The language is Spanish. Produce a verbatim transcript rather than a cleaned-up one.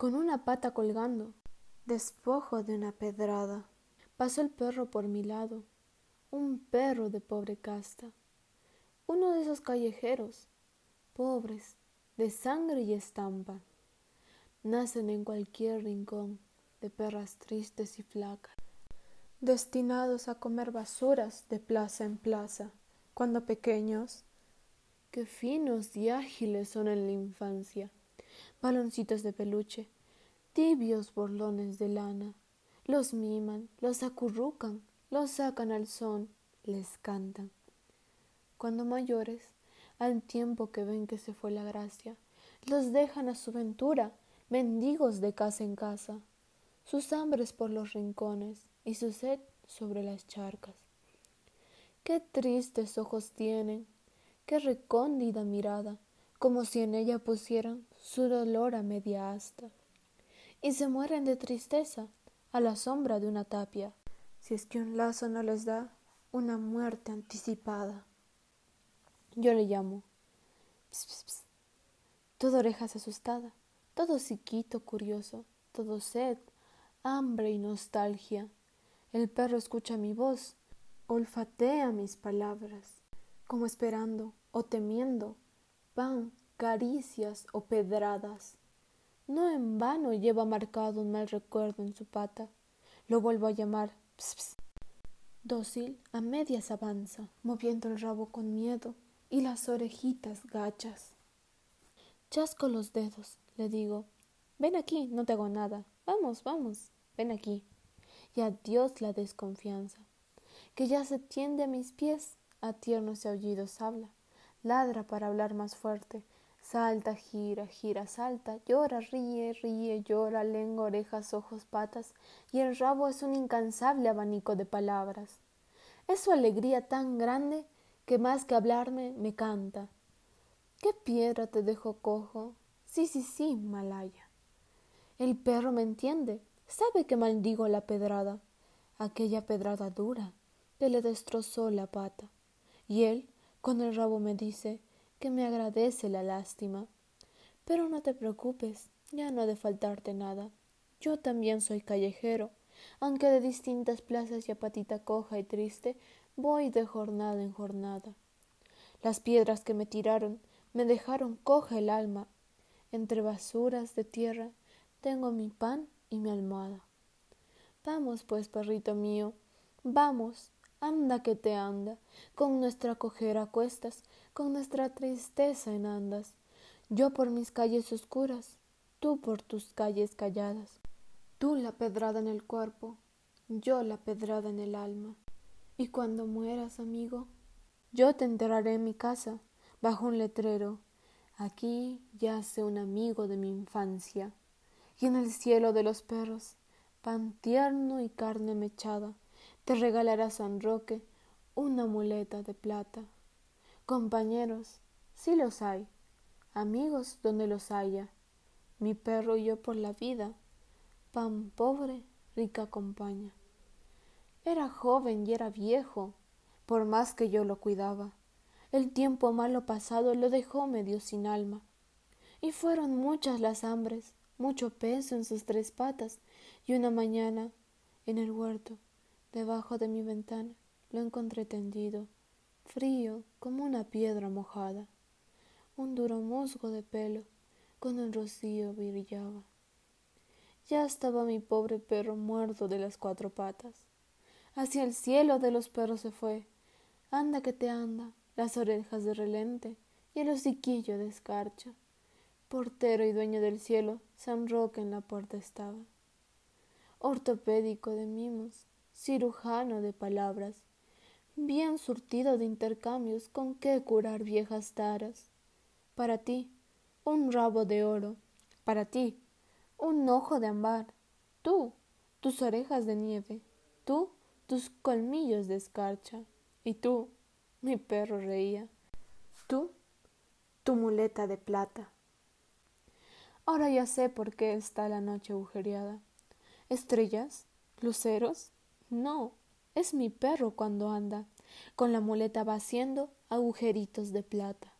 con una pata colgando, despojo de una pedrada. Pasó el perro por mi lado, un perro de pobre casta, uno de esos callejeros, pobres, de sangre y estampa. Nacen en cualquier rincón de perras tristes y flacas, destinados a comer basuras de plaza en plaza, cuando pequeños. Qué finos y ágiles son en la infancia, baloncitos de peluche, tibios borlones de lana. Los miman, los acurrucan, los sacan al son, les cantan. Cuando mayores, al tiempo que ven que se fue la gracia, los dejan a su ventura, mendigos de casa en casa, sus hambres por los rincones y su sed sobre las charcas. Qué tristes ojos tienen, qué recóndida mirada, como si en ella pusieran su dolor a media asta, y se mueren de tristeza a la sombra de una tapia, si es que un lazo no les da una muerte anticipada. Yo le llamo, ps, ps, ps, todo orejas asustada, todo psiquito curioso, todo sed, hambre y nostalgia. El perro escucha mi voz, olfatea mis palabras, como esperando o temiendo pan, caricias o pedradas. No en vano lleva marcado un mal recuerdo en su pata. Lo vuelvo a llamar, ps, ps. Dócil a medias avanza, moviendo el rabo con miedo y las orejitas gachas. Chasco los dedos, le digo, ven aquí, no te hago nada, vamos, vamos, ven aquí. Y adiós la desconfianza, que ya se tiende a mis pies, a tiernos aullidos habla, ladra para hablar más fuerte, salta, gira, gira, salta, llora, ríe, ríe, llora, lengua, orejas, ojos, patas, y el rabo es un incansable abanico de palabras. Es su alegría tan grande que más que hablarme me canta. ¿Qué piedra te dejó cojo? Sí, sí, sí, Malaya. El perro me entiende, sabe que maldigo la pedrada, aquella pedrada dura que le destrozó la pata. Y él, con el rabo, me dice que me agradece la lástima. Pero no te preocupes, ya no ha de faltarte nada. Yo también soy callejero, aunque de distintas plazas y a patita coja y triste voy de jornada en jornada. Las piedras que me tiraron me dejaron coja el alma. Entre basuras de tierra tengo mi pan y mi almohada. Vamos pues, perrito mío, vamos, anda que te anda, con nuestra cojera a cuestas, con nuestra tristeza en andas. Yo por mis calles oscuras, tú por tus calles calladas. Tú la pedrada en el cuerpo, yo la pedrada en el alma. Y cuando mueras, amigo, yo te enterraré en mi casa, bajo un letrero. Aquí yace un amigo de mi infancia. Y en el cielo de los perros, pan tierno y carne mechada, te regalará San Roque una muleta de plata. Compañeros, sí los hay, amigos donde los haya, mi perro y yo por la vida, pan pobre, rica compañía. Era joven y era viejo, por más que yo lo cuidaba. El tiempo malo pasado lo dejó medio sin alma. Y fueron muchas las hambres, mucho peso en sus tres patas, y una mañana, en el huerto, debajo de mi ventana, lo encontré tendido, frío como una piedra mojada. Un duro musgo de pelo, con el rocío brillaba. Ya estaba mi pobre perro muerto de las cuatro patas. Hacia el cielo de los perros se fue, anda que te anda, las orejas de relente y el hociquillo de escarcha. Portero y dueño del cielo, San Roque en la puerta estaba. Ortopédico de mimos, cirujano de palabras, bien surtido de intercambios con qué curar viejas taras. Para ti, un rabo de oro, para ti, un ojo de ámbar, tú, tus orejas de nieve, tú, tus colmillos de escarcha, y tú, mi perro reía, tú, tu muleta de plata. Ahora ya sé por qué está la noche agujereada. ¿Estrellas? ¿Luceros? No, es mi perro cuando anda, con la muleta va haciendo agujeritos de plata.